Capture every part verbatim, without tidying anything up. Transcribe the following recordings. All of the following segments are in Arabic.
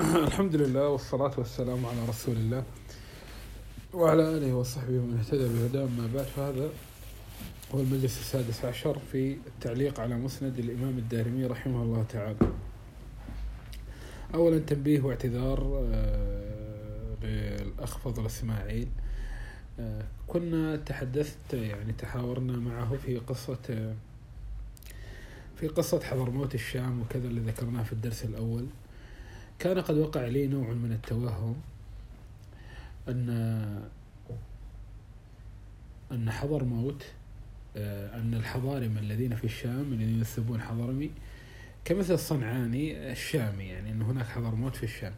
الحمد لله والصلاة والسلام على رسول الله وعلى آله وصحبه ومن اهتدى بهداه. ما بعد، فهذا هو المجلس السادس عشر في التعليق على مسند الإمام الدارمي رحمه الله تعالى. أولا تنبيه واعتذار للأخ فضل إسماعيل. كنا تحدثت يعني تحاورنا معه في قصة في قصة حضرموت الشام وكذا اللي ذكرناه في الدرس الأول. كان قد وقع لي نوع من التوهم أن أن حضرموت أن الحضارم الذين في الشام الذين ينسبون حضرمي كمثل الصنعاني الشامي، يعني أن هناك حضرموت في الشام.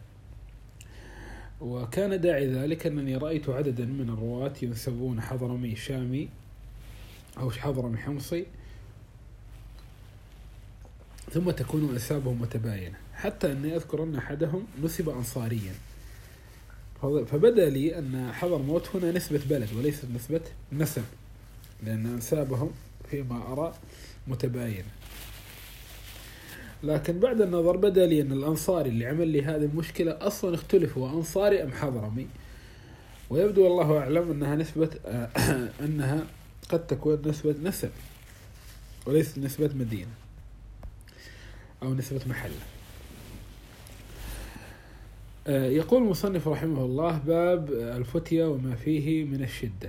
وكان داعي ذلك أنني رأيت عددا من الرواة ينسبون حضرمي شامي أو حضرمي حمصي، ثم تكون أنسابهم متباينة، حتى أني أذكر أن أحدهم نسب أنصاريا. فبدأ لي أن حضرموت هنا نسبة بلد وليست نسبة نسب، لأن أنسابهم فيما أرى متباينة. لكن بعد النظر بدأ لي أن الأنصاري اللي عمل لي هذه المشكلة أصلا اختلف، هو أنصاري أم حضرمي، ويبدو والله أعلم أنها نسبة أنها قد تكون نسبة نسب وليست نسبة مدينة أو نسبة محلة. يقول المصنف رحمه الله: باب الفتية وما فيه من الشدة.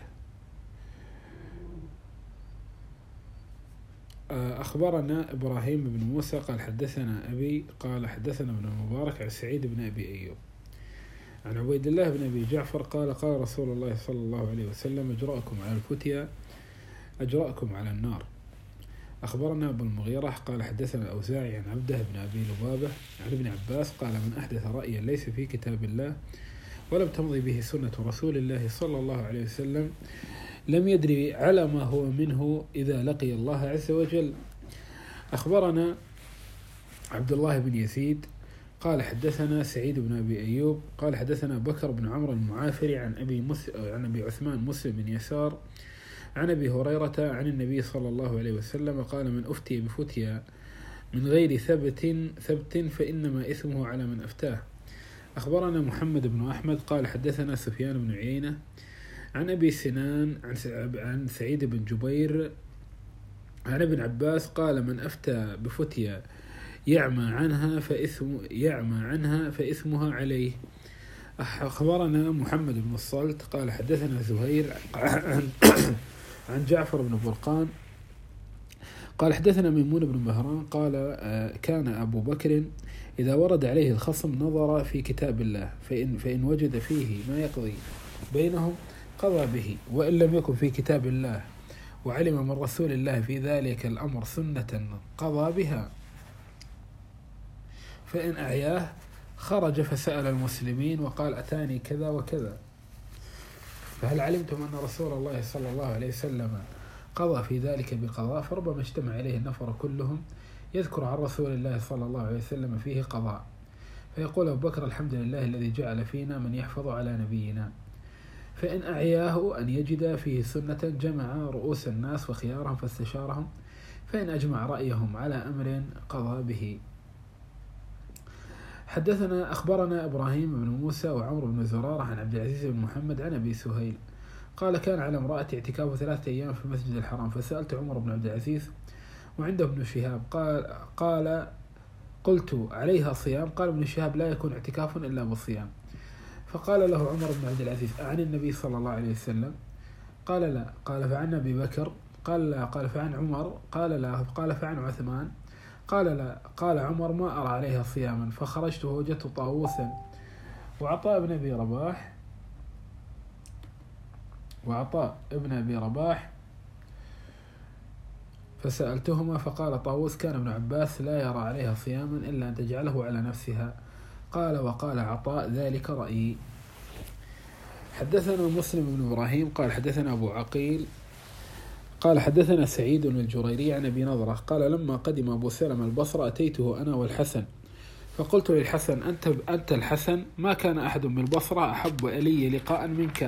أخبرنا إبراهيم بن موسى قال حدثنا أبي قال حدثنا ابن المبارك عن سعيد بن أبي أيوب عن عبيد الله بن أبي جعفر قال قال رسول الله صلى الله عليه وسلم: أجرأكم على الفتية أجرأكم على النار. أخبرنا أبو المغيرة قال حدثنا الأوزاعي عن عبده بن أبي لبابة عن ابن عباس قال: من أحدث رأيا ليس في كتاب الله ولم تمضي به سنة رسول الله صلى الله عليه وسلم لم يدري على ما هو منه إذا لقي الله عز وجل. أخبرنا عبد الله بن يزيد قال حدثنا سعيد بن أبي أيوب قال حدثنا بكر بن عمرو المعافري عن أبي مس... عن أبي عثمان مسلم بن يسار عن أبي هريرة عن النبي صلى الله عليه وسلم قال: من أفتي بفتيا من غير ثبت ثبت فإنما إثمه على من أفتاه. أخبرنا محمد بن أحمد قال حدثنا سفيان بن عيينة عن أبي سنان عن سعيد بن جبير عن ابن عباس قال: من أفتى بفتيا يعمى عنها فإثم يعمى عنها فإثمها عليه. أخبرنا محمد بن الصلت قال حدثنا زهير عن عن جعفر بن برقان قال حدثنا ميمون بن مهران قال: كان أبو بكر إذا ورد عليه الخصم نظر في كتاب الله فإن, فإن وجد فيه ما يقضي بينهم قضى به، وإن لم يكن في كتاب الله وعلم من رسول الله في ذلك الأمر سنة قضى بها، فإن أعياه خرج فسأل المسلمين وقال: أتاني كذا وكذا، فهل علمتم أن رسول الله صلى الله عليه وسلم قضى في ذلك بقضاء؟ فربما اجتمع إليه النفر كلهم يذكر عن رسول الله صلى الله عليه وسلم فيه قضاء، فيقول أبو بكر: الحمد لله الذي جعل فينا من يحفظ على نبينا. فإن أعياه أن يجد فيه سنة جمع رؤوس الناس وخيارهم فاستشارهم، فإن أجمع رأيهم على أمر قضى به. حدثنا أخبرنا إبراهيم بن موسى وعمر بن زرارة عن عبد العزيز بن محمد عن أبي سهيل قال: كان على امرأة اعتكاف ثلاثة أيام في المسجد الحرام، فسألت عمر بن عبد العزيز وعنده ابن شهاب قال قال قلت: عليها صيام؟ قال ابن شهاب: لا يكون اعتكاف إلا بالصيام. فقال له عمر بن عبد العزيز: أعن النبي صلى الله عليه وسلم؟ قال: لا. قال: فعن أبي بكر؟ قال: لا. قال: فعن عمر؟ قال: لا. قال: فعن عثمان؟ قال: لا. قال عمر: ما أرى عليها صياما. فخرجت ووجدت طاووسا وعطاء ابن أبي رباح وعطاء ابن أبي رباح فسألتهما، فقال طاووس: كان ابن عباس لا يرى عليها صياما إلا أن تجعله على نفسها. قال: وقال عطاء: ذلك رأيي. حدثنا مسلم بن إبراهيم قال حدثنا أبو عقيل قال حدثنا سعيد بن الجريري عن أبي نضرة قال: لما قدم أبو سلمة البصرة أتيته أنا والحسن، فقلت للحسن: أنت, أنت الحسن، ما كان أحد بالبصرة أحب إلي لقاء منك،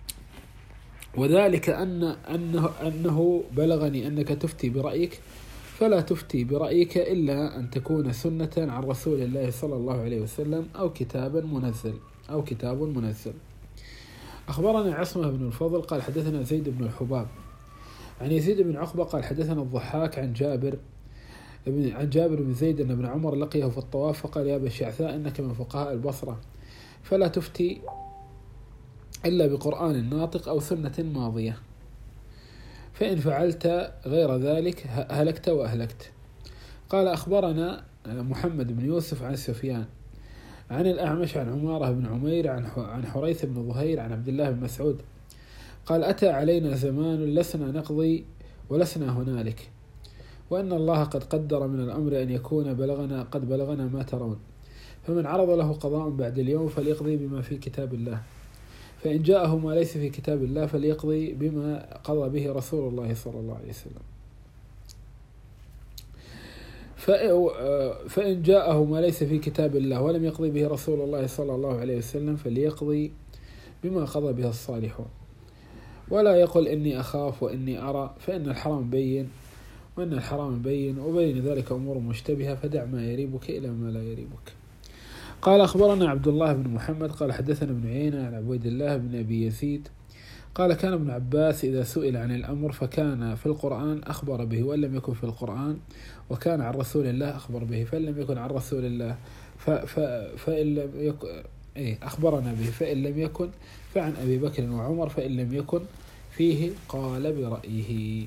وذلك أن أنه, أنه بلغني أنك تفتي برأيك فلا تفتي برأيك إلا أن تكون سنة عن رسول الله صلى الله عليه وسلم أو كتابا منزل أو كتاب منزل. أخبرنا عصمة بن الفضل قال حدثنا زيد بن الحباب عن يزيد بن عقبة قال حدثنا الضحاك عن جابر عن جابر بن زيد أن ابن عمر لقيه في الطواف فقال يا أبا الشعثاء إنك من فقهاء البصرة فلا تفتي إلا بقرآن ناطق أو سنة ماضية، فإن فعلت غير ذلك هلكت وأهلكت. قال أخبرنا محمد بن يوسف عن سفيان عن الأعمش عن عمارة بن عمير عن حريث بن ظهير عن عبد الله بن مسعود قال أتى علينا زمان لسنا نقضي ولسنا هنالك، وأن الله قد قدر من الأمر أن يكون بلغنا قد بلغنا ما ترون، فمن عرض له قضاء بعد اليوم فليقضي بما في كتاب الله، فإن جاءه ما ليس في كتاب الله فليقضي بما قضى به رسول الله صلى الله عليه وسلم، فإن جاءه ما ليس في كتاب الله ولم يقضي به رسول الله صلى الله عليه وسلم فليقضي بما قضى به الصالحون، ولا يقل إني أخاف وإني أرى، فإن الحرام بين وإن الحرام بين وبين ذلك أمور مشتبهة، فدع ما يريبك إلى ما لا يريبك. قال أخبرنا عبد الله بن محمد قال حدثنا ابن عيينة عن عبيد الله بن أبي يزيد قال كان ابن عباس إذا سئل عن الأمر فكان في القرآن أخبر به وإن لم يكن في القرآن، وكان عن رسول الله أخبر به فإن لم يكن عن رسول الله ف ف فإن لم يكن إيه أخبرنا به فإن لم يكن فعن أبي بكر وعمر فإن لم يكن فيه قال برأيه.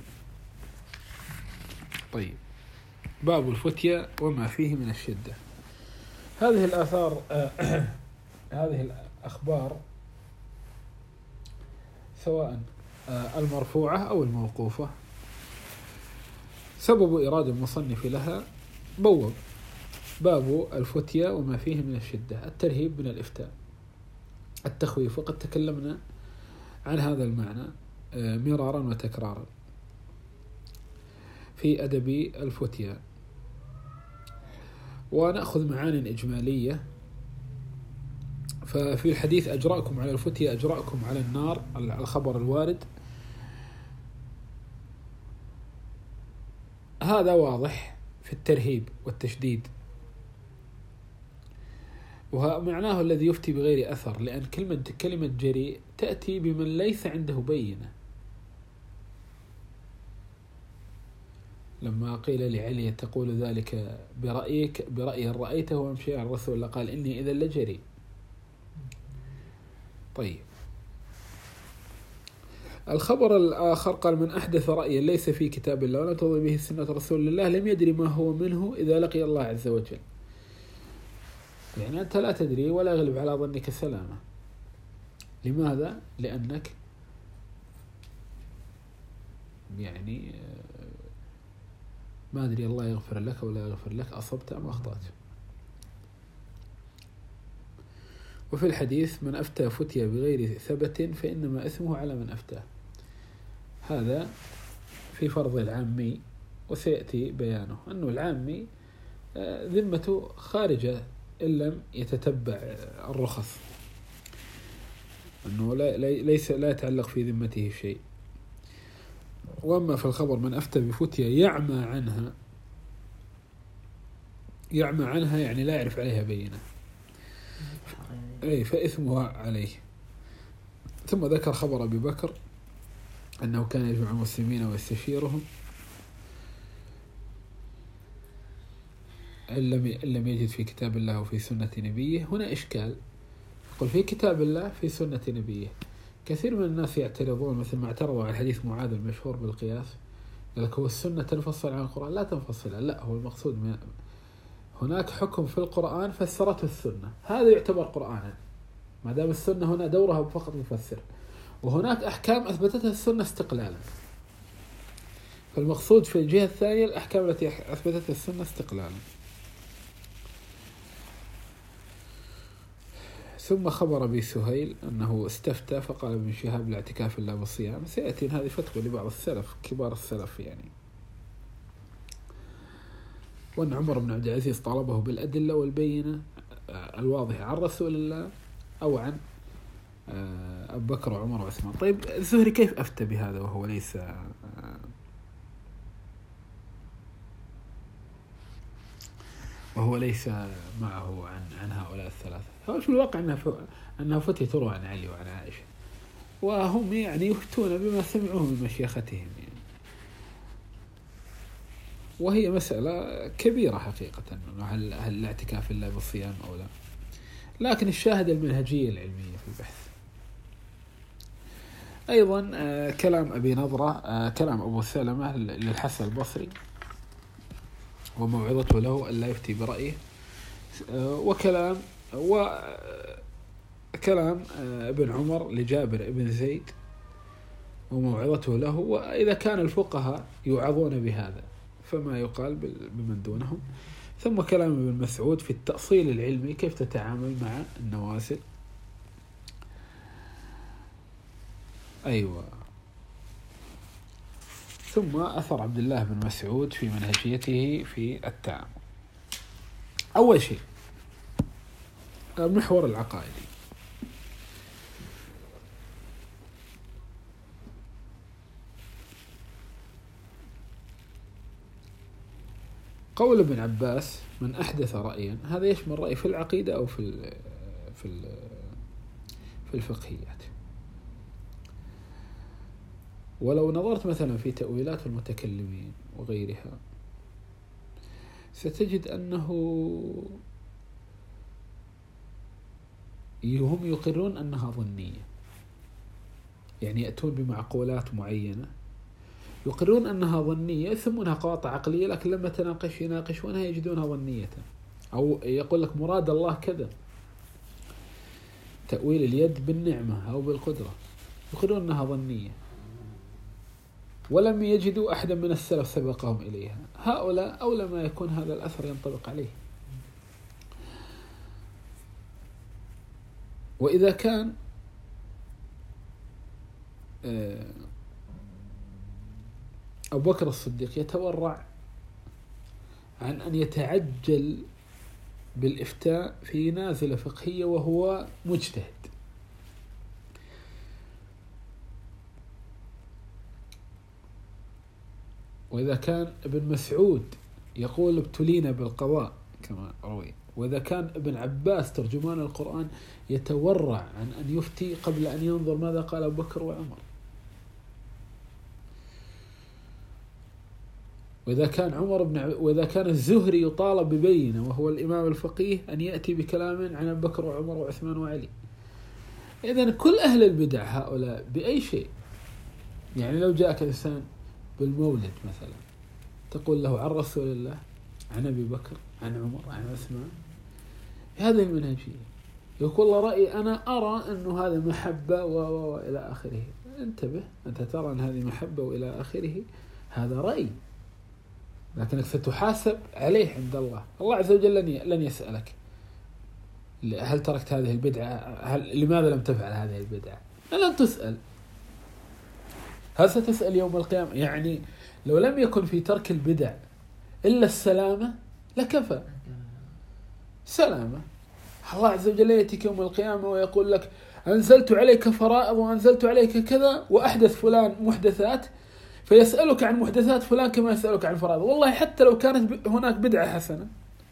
طيب، باب الفتية وما فيه من الشدة. هذه الآثار آه هذه الأخبار سواء آه المرفوعة أو الموقوفة سبب إرادة المصنف لها بوب باب الفتية وما فيه من الشدة، الترهيب من الإفتاء، التخويف، وقد تكلمنا عن هذا المعنى آه مرارا وتكرارا في أدب الفتية. ونأخذ معاني إجمالية. ففي الحديث أجرأكم على الفتية أجرأكم على النار، الخبر الوارد هذا واضح في الترهيب والتشديد، ومعناه الذي يفتي بغير أثر، لأن كلمة كلمة جريء تأتي بمن ليس عنده بينة. لما قيل لعلي تقول ذلك برأيك برأي رأيته وامشي عن الرسول قال إني إذا لجري. طيب، الخبر الآخر قال من أحدث رأيا ليس في كتاب الله ولا تضي به سنة رسول الله لم يدري ما هو منه إذا لقي الله عز وجل. يعني أنت لا تدري ولا يغلب على ظنك سلامة. لماذا؟ لأنك يعني ما أدري الله يغفر لك ولا يغفر لك، أصبت أم أخطأت. وفي الحديث من أفتى فتية بغير ثبت فإنما إثمه على من أفتاه. هذا في فرض العامي، وسيأتي بيانه أنه العامي ذمته خارجة إن لم يتتبع الرخص، أنه لا ليس لا يتعلق في ذمته شيء. وأما في الخبر من أفتى بفتية يعمى عنها يعمى عنها يعني لا يعرف عليها بينة، أي فإثمها عليه. ثم ذكر خبر أبي بكر أنه كان يجمع المسلمين ويستشيرهم إن لم يجد في كتاب الله وفي سنة نبيه. هنا إشكال، يقول في كتاب الله في سنة نبيه. كثير من الناس يعترضون مثل ما اعترضوا على حديث معاذ المشهور بالقياس، قال لك هو السنة تنفصل عن القرآن؟ لا تنفصل، لا، هو المقصود من هناك حكم في القرآن فسرته السنة، هذا يعتبر قرآنا ما دام السنة هنا دورها فقط مفسر، وهناك أحكام أثبتتها السنة استقلالا. فالمقصود في الجهة الثانية الأحكام التي أثبتتها السنة استقلالا. ثم خبر أبي سهيل أنه استفتى فقال ابن شهاب الاعتكاف إلا بالصيام. سيأتي هذه فتوى لبعض السلف كبار السلف يعني. وأن عمر بن عبد العزيز طالبه بالأدلة والبينة الواضحة عن رسول الله أو عن أبو بكر وعمر وعثمان. طيب، الزهري كيف أفتى بهذا وهو ليس وهو ليس معه عن عن هؤلاء الثلاثة. هو في الواقع أنها أنها فتي تروى عن علي وعن عائشة، وهم يعني يفتون بما سمعوه من مشيختهم يعني. وهي مسألة كبيرة حقيقة، هل هل الاعتكاف إلا بالصيام أو لا، لكن الشاهد المنهجية العلمية في البحث. أيضا آه كلام أبي نضرة، آه كلام أبو سلمة للحسن البصري وموعظته له ألا يفتي برأيه، آه وكلام وكلام آه ابن عمر لجابر ابن زيد وموعظته له. وإذا كان الفقهاء يوعظون بهذا فما يقال بمن دونهم. ثم كلام ابن مسعود في التأصيل العلمي، كيف تتعامل مع النوازل. أيوة. ثم أثر عبد الله بن مسعود في منهجيته في التعامل. أول شيء المحور العقائدي. قول ابن عباس من أحدث رأيا، هذا يشمل رأي في العقيدة أو في ال في ال في الفقهيات. ولو نظرت مثلا في تأويلات المتكلمين وغيرها ستجد أنه هم يقرون أنها ظنية، يعني يأتون بمعقولات معينة يقرون أنها ظنية يسمونها قواطع عقلية، لكن لما تناقش يناقشونها يجدونها ظنية. أو يقول لك مراد الله كذا، تأويل اليد بالنعمة أو بالقدرة، يقرون أنها ظنية ولم يجدوا أحدا من السلف سبقهم إليها. هؤلاء أولى ما يكون هذا الأثر ينطبق عليه. وإذا كان أبو بكر الصديق يتورع عن أن يتعجل بالإفتاء في نازلة فقهية وهو مجتهد، وإذا كان ابن مسعود يقول ابتلينا بالقضاء كما روي، وإذا كان ابن عباس ترجمان القرآن يتورع عن أن يفتي قبل أن ينظر ماذا قال أبو بكر وعمر، وإذا كان عمر بن عب... وإذا كان الزهري يطالب ببينة وهو الإمام الفقيه أن يأتي بكلام عن أبو بكر وعمر وعثمان وعلي. إذن كل أهل البدع هؤلاء بأي شيء، يعني لو جاءك إنسان بالمولد مثلا تقول له عن رسول الله، عن أبي بكر، عن عمر، عن عثمان، هذه المنهجية. يقول الله رأيي أنا أرى أنه هذا محبة و... وإلى آخره. انتبه، أنت ترى أن هذه محبة وإلى آخره، هذا رأي، لكنك ستحاسب عليه عند الله. الله عز وجل لن لن يسألك هل تركت هذه البدعة، هل لماذا لم تفعل هذه البدعة، لن تسأل. هل ستسأل يوم القيامة؟ يعني لو لم يكن في ترك البدع إلا السلامة لكفى سلامة. الله عز وجل يأتيك يوم القيامة ويقول لك أنزلت عليك فرائض وأنزلت عليك كذا وأحدث فلان محدثات، فيسألك عن محدثات فلان كما يسألك عن فرائض. والله حتى لو كانت هناك بدعة حسنة،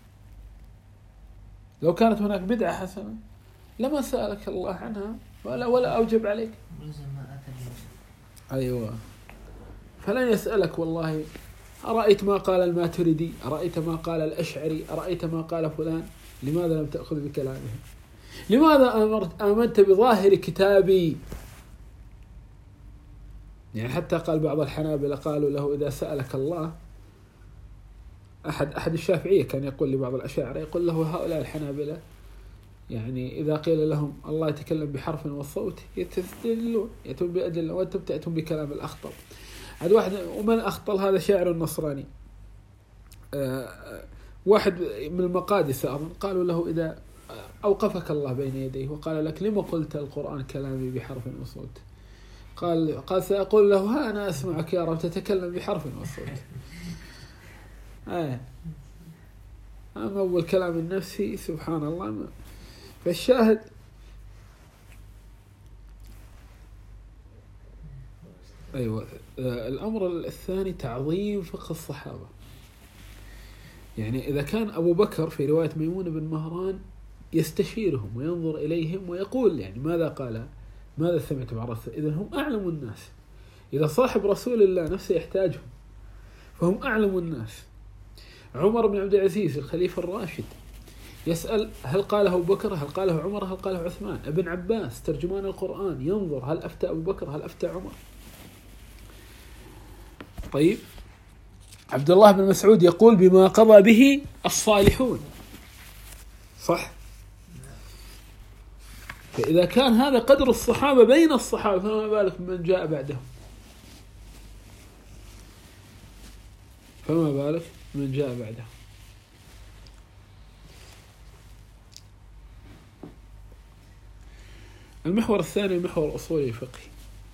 لو كانت هناك بدعة حسنة لما سألك الله عنها ولا ولا أوجب عليك. أيوة، فلن يسألك والله أرأيت ما قال الماتريدي، أرأيت ما قال الأشعري، أرأيت ما قال فلان، لماذا لم تأخذ بكلامهم؟ لماذا آمرت آمنت بظاهر كتابي؟ يعني حتى قال بعض الحنابلة قالوا له إذا سألك الله، أحد أحد الشافعية كان يقول لبعض الأشاعرة، يقول له هؤلاء الحنابلة يعني إذا قيل لهم الله يتكلم بحرف والصوت يتستدلون، يأتون بأدلة، وأنتم تأتون بكلام الأخطل. هذا واحد، ومن أخطل هذا شاعر النصراني، أه واحد من المقادسة أظن، قالوا له إذا أوقفك الله بين يديه وقال لك لما قلت القرآن كلامي بحرف وصوت، قال قال سأقول له ها أنا أسمعك يا رب تتكلم بحرف وصوت. آه. أما أول كلام النفسي سبحان الله. ما. فالشاهد أيوة. آه الأمر الثاني تعظيم فقه الصحابة. يعني إذا كان أبو بكر في رواية ميمون بن مهران يستشيرهم وينظر إليهم ويقول يعني ماذا قال ماذا سمعتم عن رسول، إذن هم أعلم الناس. إذا صاحب رسول الله نفسه يحتاجهم فهم أعلم الناس. عمر بن عبد العزيز الخليفة الراشد يسأل هل قاله أبو بكر، هل قاله عمر، هل قاله عثمان. ابن عباس ترجمان القرآن ينظر هل أفتى أبو بكر، هل أفتى عمر. طيب عبد الله بن مسعود يقول بما قضى به الصالحون، صح؟ فإذا كان هذا قدر الصحابة بين الصحابة فما بالك من جاء بعدهم، فما بالك من جاء بعدهم. المحور الثاني المحور الأصولي الفقهي.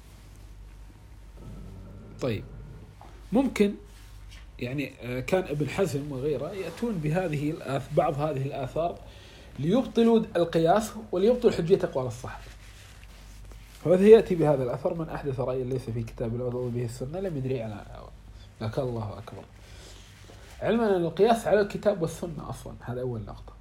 طيب ممكن يعني كان ابن حزم وغيره يأتون بهذه بعض هذه الآثار ليبطلوا القياس وليبطلوا حجية أقوال الصحابة. فهذا يأتي بهذا الأثر من أحدث رأي ليس في كتاب الله وضع به السنة لم يدري على لك الله أكبر. علما أن القياس على الكتاب والسنة أصلا، هذا أول نقطة.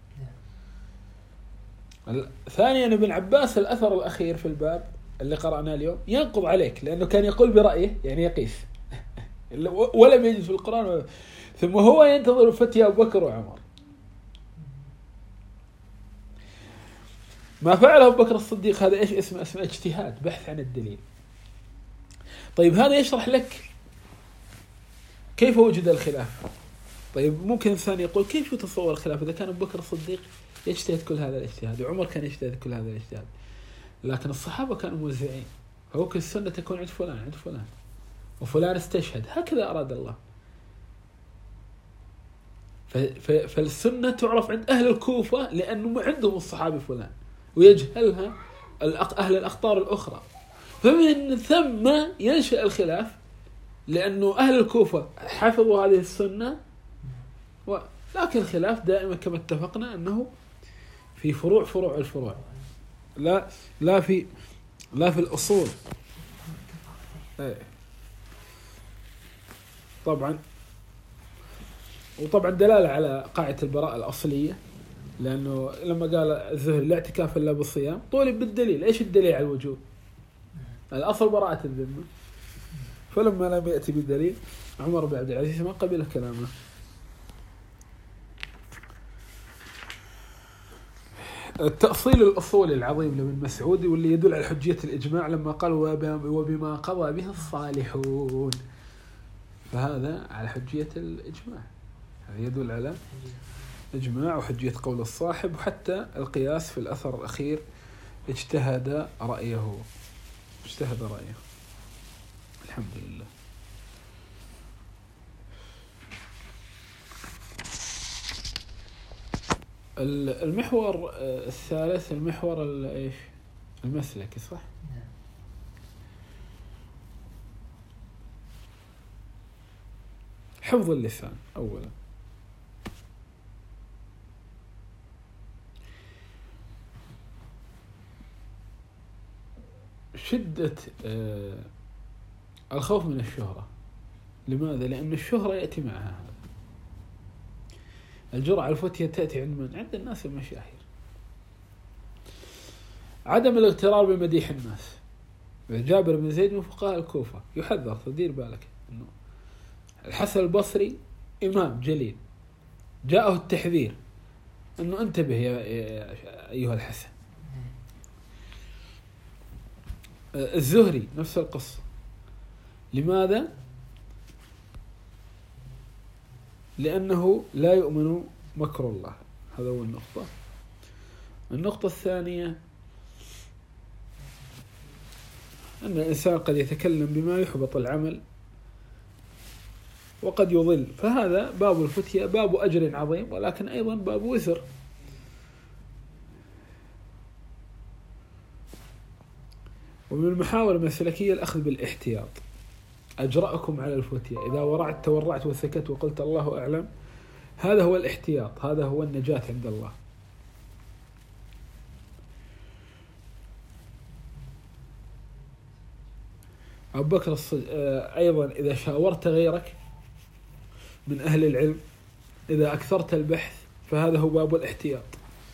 ثانيا ابن عباس الأثر الأخير في الباب اللي قرأناه اليوم ينقض عليك، لأنه كان يقول برأيه يعني يقيس ولم يجد في القرآن، ثم هو ينتظر فتيا أبو بكر وعمر. ما فعله أبو بكر الصديق هذا إيش اسمه؟ اسمه اجتهاد، بحث عن الدليل. طيب هذا يشرح لك كيف وجد الخلاف. طيب ممكن الثاني يقول كيف يتصور الخلاف إذا كان أبو بكر الصديق يجتهد كل هذا الاجتهاد وعمر كان يجتهد كل هذا الاجتهاد، لكن الصحابة كانوا موزعين، فممكن السنة تكون عند فلان عند فلان وفلان استشهد، هكذا أراد الله. فالسنة تعرف عند أهل الكوفة لأنه عندهم الصحابي فلان ويجهلها أهل الأخطار الأخرى، فمن ثم ينشأ الخلاف لأنه أهل الكوفة حفظوا هذه السنة. لكن الخلاف دائما كما اتفقنا أنه في فروع فروع الفروع، لا لا في لا في الأصول. طبعا وطبعا دلالة على قاعدة البراءة الأصلية، لأنه لما قال الزهري لا اعتكاف إلا بالصيام طولب بالدليل. إيش الدليل على الوجوب؟ الأصل براءة الذمة، فلما لم يأتي بالدليل عمر بن عبد العزيز ما قبل كلامه. التأصيل الأصولي العظيم لابن مسعود واللي يدل على حجية الإجماع لما قال وبما قضى به الصالحون، فهذا على حجية الإجماع، هذا يدل على إجماع وحجية قول الصاحب. وحتى القياس في الأثر الأخير اجتهد رأيه اجتهد رأيه الحمد لله. المحور الثالث المحور ايش المسلكي، صح؟ حفظ اللسان أولا. شدة الخوف من الشهرة. لماذا؟ لأن الشهرة يأتي معها هذا. الجرعة الفتية تأتي عند من؟ عند الناس المشاهير. عدم الاغترار بمديح الناس. جابر بن زيد من فقهاء الكوفة يحذر، تدير بالك إنه الحسن البصري إمام جليل جاءه التحذير إنه انتبه يا أيها الحسن. الزهري نفس القصة. لماذا؟ لأنه لا يؤمن مكر الله. هذا هو النقطة. النقطة الثانية أن الإنسان قد يتكلم بما يحبط العمل وقد يضل، فهذا باب الفتية باب أجر عظيم ولكن أيضا باب وزر. ومن المحاور المسلكية الأخذ بالاحتياط. أجرأكم على الفتية، إذا ورعت تورعت وسكت وقلت الله أعلم، هذا هو الاحتياط، هذا هو النجاة عند الله. أبو بكر الصديق أيضا إذا شاورت غيرك من أهل العلم إذا أكثرت البحث فهذا هو باب الاحتياط.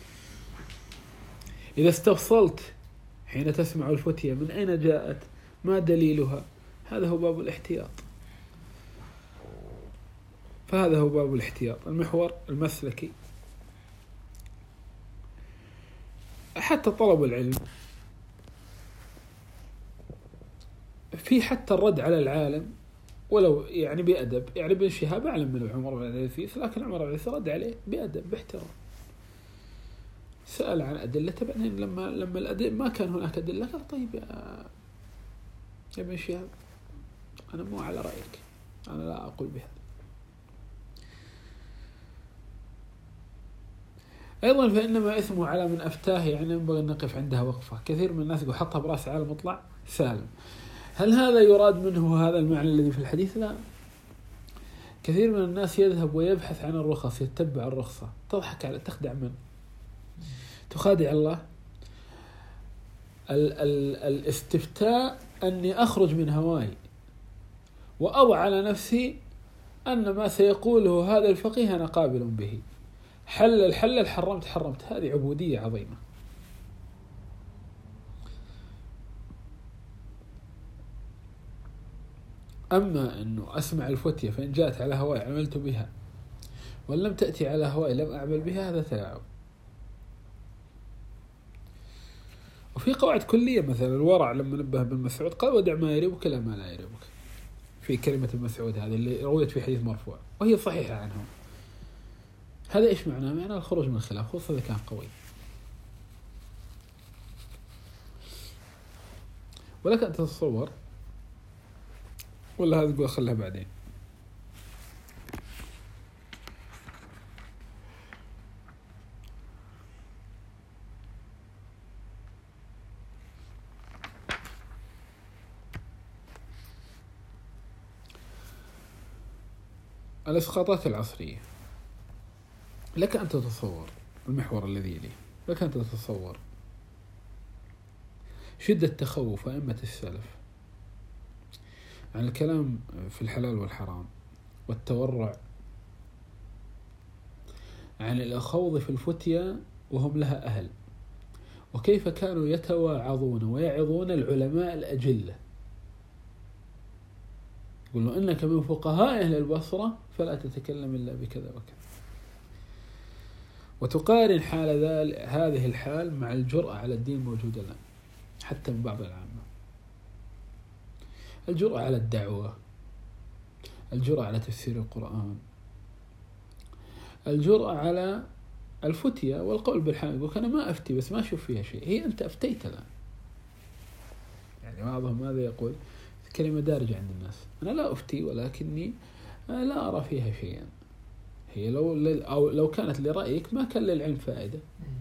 إذا استفصلت حين تسمع الفتية من أين جاءت، ما دليلها، هذا هو باب الاحتياط. فهذا هو باب الاحتياط. المحور المسلكي حتى طلب العلم، في حتى الرد على العالم ولو يعني بأدب. يعني ابن شهاب أعلم من عمر بن عبد العزيز، لكن عمر بن عبد العزيز رد عليه بأدب باحترام، سأل عن أدلة. بعدين لما لما الأدلة ما كان هناك أدلة قال طيب يا ابن شهاب أنا مو على رأيك، أنا لا أقول بهذا. أيضا فإنما إثمه على من أفتاه، يعني ينبغي أن نقف عندها وقفة. كثير من الناس يقول حطها برأس على مطلع سالم. هل هذا يراد منه هذا المعنى الذي في الحديث؟ لا. كثير من الناس يذهب ويبحث عن الرخص، يتبع الرخصة. تضحك على تخدع من؟ تخادع الله. ال ال الاستفتاء أني أخرج من هواي وأضع على نفسي أن ما سيقوله هذا الفقيه أنا قابل به. حل الحل حرمت حرمت، هذه عبودية عظيمة. أما أنه أسمع الفتية فإن جاءت على هواي عملت بها وإن لم تأتي على هواي لم أعمل بها، هذا تلاعب. وفي قواعد كلية، مثلا الورع لما نبه بن مسعود قال ودع ما يريبك لا ما لا يريبك، في كلمة المسعود هذه اللي رويت في حديث مرفوع وهي صحيحة عنه. هذا إيش معناه؟ معناه الخروج من الخلاف، خصوصا إذا كان قوي. ولك أن تتصور، ولا هذا تقول خلها بعدين. الإسقاطات العصرية، لك أن تتصور المحور الذي يليه، لك أن تتصور شدة تخوف أئمة السلف عن الكلام في الحلال والحرام والتورع عن الخوض في الفتية وهم لها أهل، وكيف كانوا يتواعظون ويعظون العلماء الأجلة. يقولوا إنك من فقهاء أهل البصرة فلا تتكلم إلا بكذا وكذا. وتقارن حال هذه الحال مع الجرأة على الدين موجودة الآن حتى من بعض العامة. الجرأة على الدعوة، الجرأة على تفسير القرآن، الجرأة على الفتية والقول بالحق. يقول أنا ما أفتي بس ما أشوف فيها شيء. هي أنت أفتيت الآن. يعني بعضهم ماذا يقول؟ كلمة دارجة عند الناس، أنا لا أفتي ولكني لا أرى فيها شيئا. هي لو أو لو كانت لرأيك ما كان للعلم فائدة.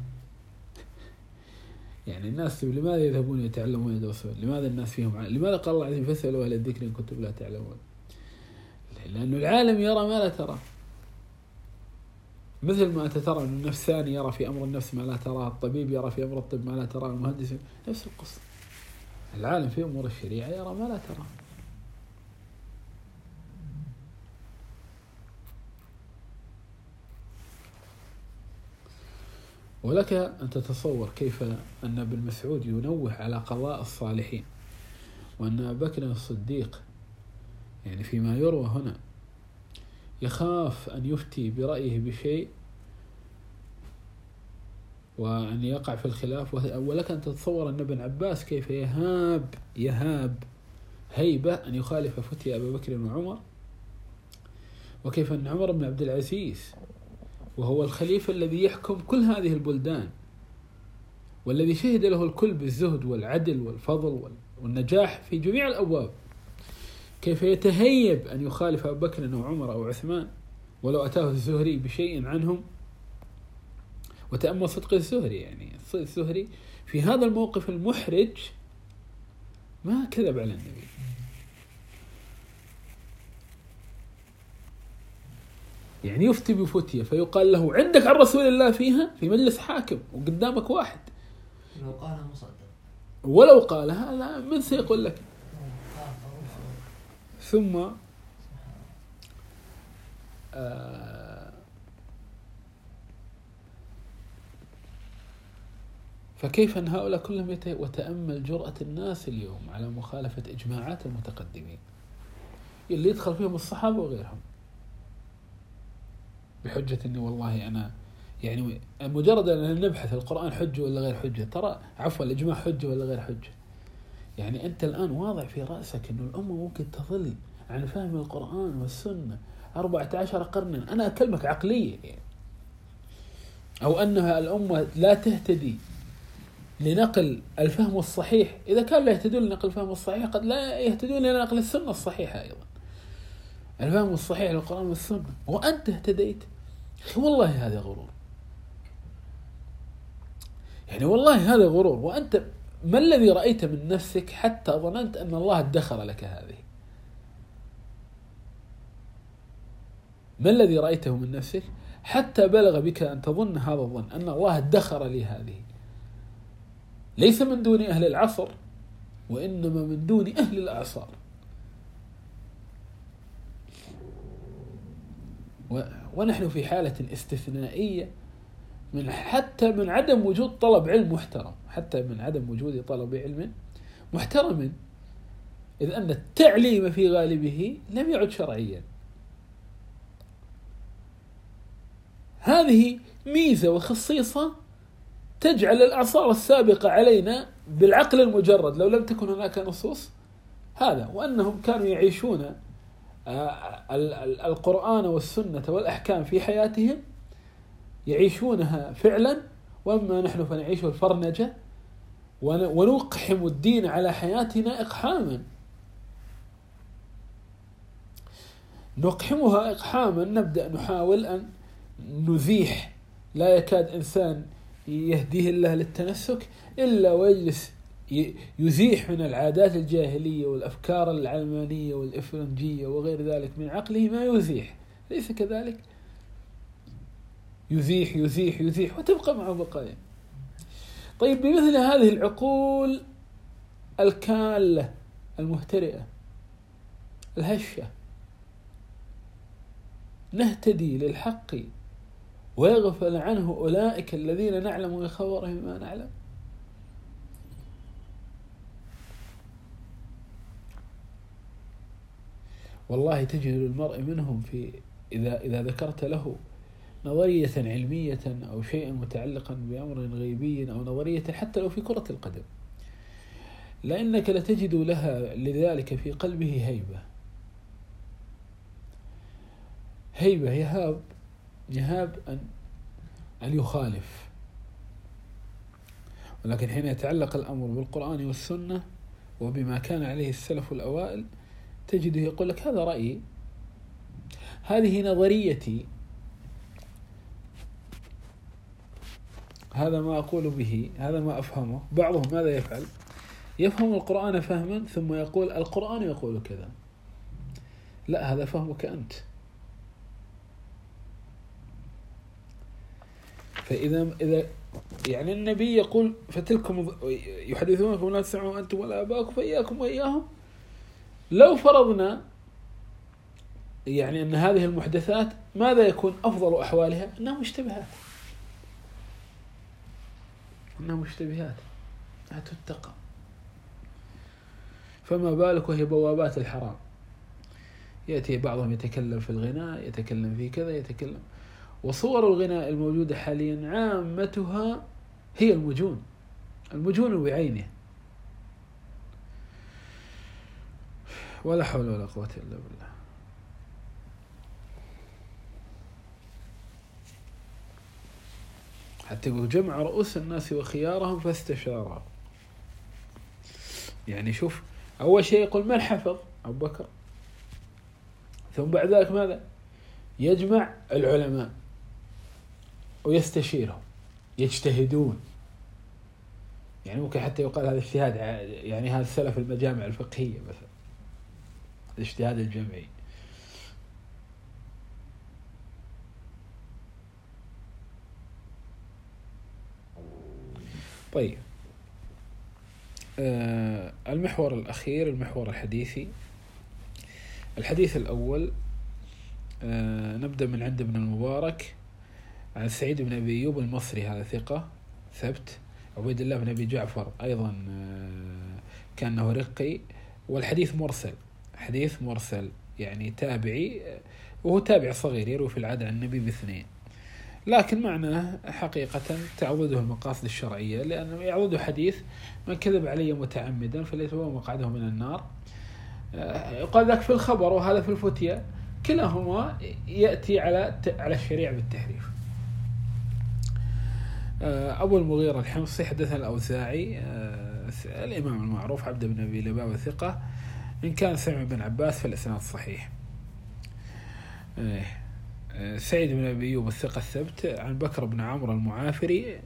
يعني الناس لماذا يذهبون يتعلمون يدرسون؟ لماذا الناس فيهم عالم؟ لماذا قال الله عز وجل فاسألوا أهل الذكر إن كنتم لا تعلمون؟ لأنه العالم يرى ما لا ترى، مثل ما ترى أن النفساني يرى في أمر النفس ما لا تراه، الطبيب يرى في أمر الطب ما لا تراه، المهندس نفس القصة. العالم في أمور الشريعة يرى ما لا ترى. ولك أن تتصور كيف أن ابن مسعود ينوه على قضاء الصالحين، وأن أبا بكر الصديق يعني فيما يروى هنا يخاف أن يفتي برأيه بشيء وأن يقع في الخلاف. ولك أن تتصور أن ابن عباس كيف يهاب يهاب هيبة أن يخالف فتي أبا بكر وعمر، وكيف أن عمر بن عبد العزيز وهو الخليفة الذي يحكم كل هذه البلدان والذي شهد له الكل بالزهد والعدل والفضل والنجاح في جميع الأبواب، كيف يتهيب أن يخالف أبا بكر وعمر أو عثمان ولو أتاه الزهري بشيء عنهم. وتأمل صدق الزهري، يعني الزهري في هذا الموقف المحرج ما كذب على النبي. يعني يفتي بفتية فيقال له عندك عن رسول الله فيها في مجلس حاكم وقدامك واحد، لو قالها مصدق، ولو قالها لا من سيقول لك. ثم آه فكيف أن هؤلاء كلهم يت... وتأمل جرأة الناس اليوم على مخالفة إجماعات المتقدمين اللي يدخل فيهم الصحابة وغيرهم بحجة أني والله أنا يعني مجرد أن نبحث القرآن حجة ولا غير حجة، ترى عفوا الإجماع حجة ولا غير حجة. يعني أنت الآن واضع في رأسك أن الأمة ممكن تظل عن فهم القرآن والسنة أربعة عشر قرنا، أنا أكلمك عقلية يعني. أو أنها الأمة لا تهتدي لنقل الفهم الصحيح، إذا كان لا يهتدون لنقل الفهم الصحيح قد لا يهتدون لنقل السنة الصحيحة أيضا، الفهم الصحيح للقرآن والسنة، وأنت اهتديت. والله هذا غرور، يعني والله هذا غرور. وأنت ما الذي رأيت من نفسك حتى ظننت أن الله ادخر لك هذه؟ ما الذي رأيته من نفسك حتى بلغ بك أن تظن هذا الظن أن الله ادخر لي هذه؟ ليس من دون أهل العصر، وإنما من دون أهل الأعصار. ونحن في حالة استثنائية من حتى من عدم وجود طلب علم محترم، حتى من عدم وجود طلب علم محترم، إذ أن التعليم في غالبه لم يعد شرعيا. هذه ميزة وخصيصة تجعل الأعصار السابقة علينا بالعقل المجرد لو لم تكن هناك نصوص هذا، وأنهم كانوا يعيشون القرآن والسنة والأحكام في حياتهم، يعيشونها فعلا، وأما نحن فنعيش الفرنجة ونقحم الدين على حياتنا إقحاما، نقحمها إقحاما. نبدأ نحاول أن نزيح، لا يكاد إنسان يهديه الله للتنسك إلا ويجلس يزيح من العادات الجاهلية والأفكار العلمانية والإفرنجية وغير ذلك من عقله ما يزيح، ليس كذلك؟ يزيح يزيح يزيح وتبقى معه بقايا. طيب بمثل هذه العقول الكالة المهترئة الهشة نهتدي للحق ويغفل عنه أولئك الذين نعلم من خبرهم ما نعلم؟ والله تجد المرء منهم في إذا إذا ذكرت له نظرية علمية أو شيئا متعلقا بأمر غيبي أو نظرية حتى لو في كرة القدم، لأنك لتجد لها لذلك في قلبه هيبة، هيبة يهاب يهاب أن أن يخالف. ولكن حين يتعلق الأمر بالقرآن والسنة وبما كان عليه السلف الأوائل تجده يقول لك هذا رأيي، هذه نظريتي، هذا ما أقول به، هذا ما أفهمه. بعضهم ماذا يفعل؟ يفهم القرآن فهما ثم يقول القرآن يقول كذا. لا، هذا فهمك أنت. فإذا إذا يعني النبي يقول فتلكم يحدثونكم لا تسمعوا أنتم ولا آباؤكم فإياكم وإياهم، لو فرضنا يعني أن هذه المحدثات ماذا يكون أفضل أحوالها؟ أنها مشتبهات، أنها مشتبهات لا تتقى. فما بالك وهي بوابات الحرام. يأتي بعضهم يتكلم في الغناء، يتكلم في كذا، يتكلم. وصور الغناء الموجودة حاليا عامتها هي المجون، المجون بعينه. ولا حول ولا قوة إلا بالله. حتى يقول جمع رؤوس الناس وخيارهم فاستشارها. يعني شوف، أول شيء يقول من حفظ؟ أبو بكر. ثم بعد ذلك ماذا؟ يجمع العلماء ويستشيرهم، يجتهدون. يعني ممكن حتى يقال هذا اجتهاد، يعني هذا سلف المجامع الفقهية مثلا، الاجتهاد الجمعي. طيب، آه المحور الأخير المحور الحديثي. الحديث الأول آه نبدأ من عند ابن المبارك عن سعيد بن أبي أيوب المصري، هذا ثقة ثبت، عبيد الله بن أبي جعفر أيضا كأنه رقي، والحديث مرسل، حديث مرسل يعني تابعي، وهو تابع صغير يروي في العادة عن النبي باثنين، لكن معناه حقيقة تعضده المقاصد الشرعية، لأنه يعضده حديث من كذب علي متعمدا فليتبوأ مقعده من النار. يقال ذاك في الخبر وهذا في الفتية، كلاهما يأتي على على الشريعة بالتحريف. أبو المغيرة الحمصي حدثنا الأوزاعي الإمام المعروف عبد بن أبي لبابة ثقة، إن كان سمع بن عباس فالإسناد صحيح. سعيد بن أبي أيوب الثقة الثبت عن بكر بن عمرو المعافري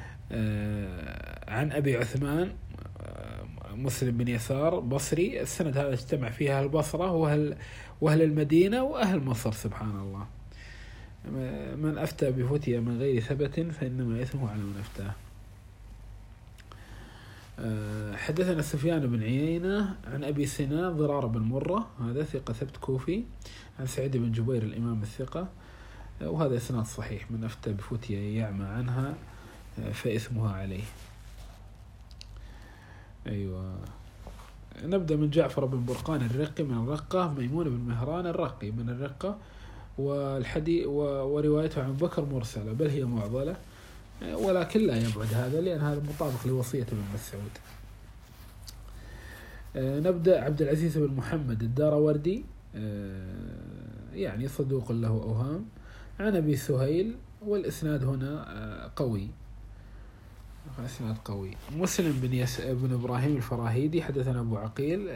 عن أبي عثمان مسلم بن يسار بصري. السند هذا اجتمع فيها البصرة وأهل, وأهل المدينة وأهل مصر، سبحان الله. من أفتى بفتية من غير ثبت فإنما إثمه على من أفتاه. حدثنا سفيان بن عيينة عن أبي سنان ضرار بن مرة، هذا ثقة ثبت كوفي، عن سعيد بن جبير الإمام الثقة، وهذا إسناد صحيح. من أفتى بفتية يعمى عنها فإثمها عليه. أيوة. نبدأ من جعفر بن برقان الرقي من الرقة، ميمون بن مهران الرقي من الرقة، والحديث وروايته عن بكر مرسلة، بل هي معضلة، ولكن لا يبعد هذا لأن هذا مطابق لوصية ابن مسعود. نبدأ عبد العزيز بن محمد الداروردي، يعني صدوق له أوهام، عن أبي سهيل، والإسناد هنا قوي، إسناد قوي. مسلم بن يس بن إبراهيم الفراهيدي حدثنا أبو عقيل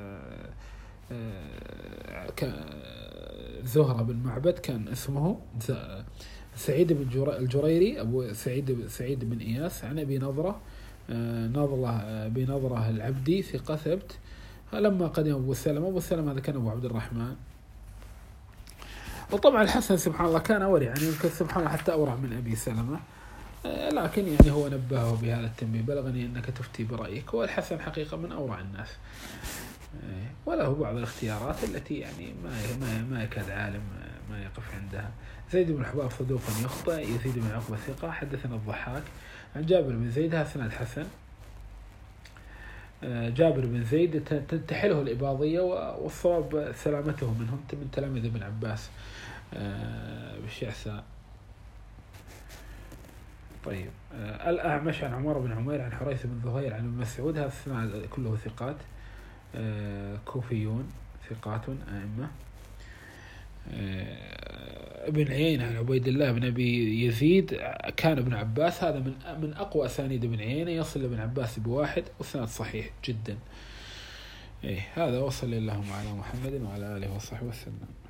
زهرة بن معبد كان اسمه سعيد بن الجريري أبو سعيد سعيد بن إياس، عن أبي نضرة نضرة بنضرة العبدي ثقة ثبت. لما قدم أبو سلمة، أبو سلمة هذا كان أبو عبد الرحمن. وطبعا الحسن سبحان الله كان أورع، يعني يمكن سبحان الله حتى أورع من أبي سلمة، لكن يعني هو نبهه بهذا التنبيه، بلغني أنك تفتي برأيك. والحسن حقيقة من أورع الناس، وله بعض الاختيارات التي يعني ما ما ما يكاد عالم ما يقف عندها. زيد بن حباب صدوق يخطئ. يزيد بن عقبة ثقة. حدثنا الضحاك عن جابر بن زيد، هذا سند حسن. جابر بن زيد تحله الإباضية، والصواب سلامته منهم، من تلاميذ ابن عباس بالشعثاء. طيب. الأعمش عن عمر بن عمير عن حريث بن ظهير عن ابن مسعود، هذا السند كله ثقات كوفيون ثقات أئمة. ابن عيينة عن عبيد الله بن أبي يزيد كان ابن عباس، هذا من من أقوى أسانيد ابن عيينة، يصل ابن عباس بواحد، وسند صحيح جدا. إيه هذا. وصل اللهم على محمد وعلى آله وصحبه وسلم.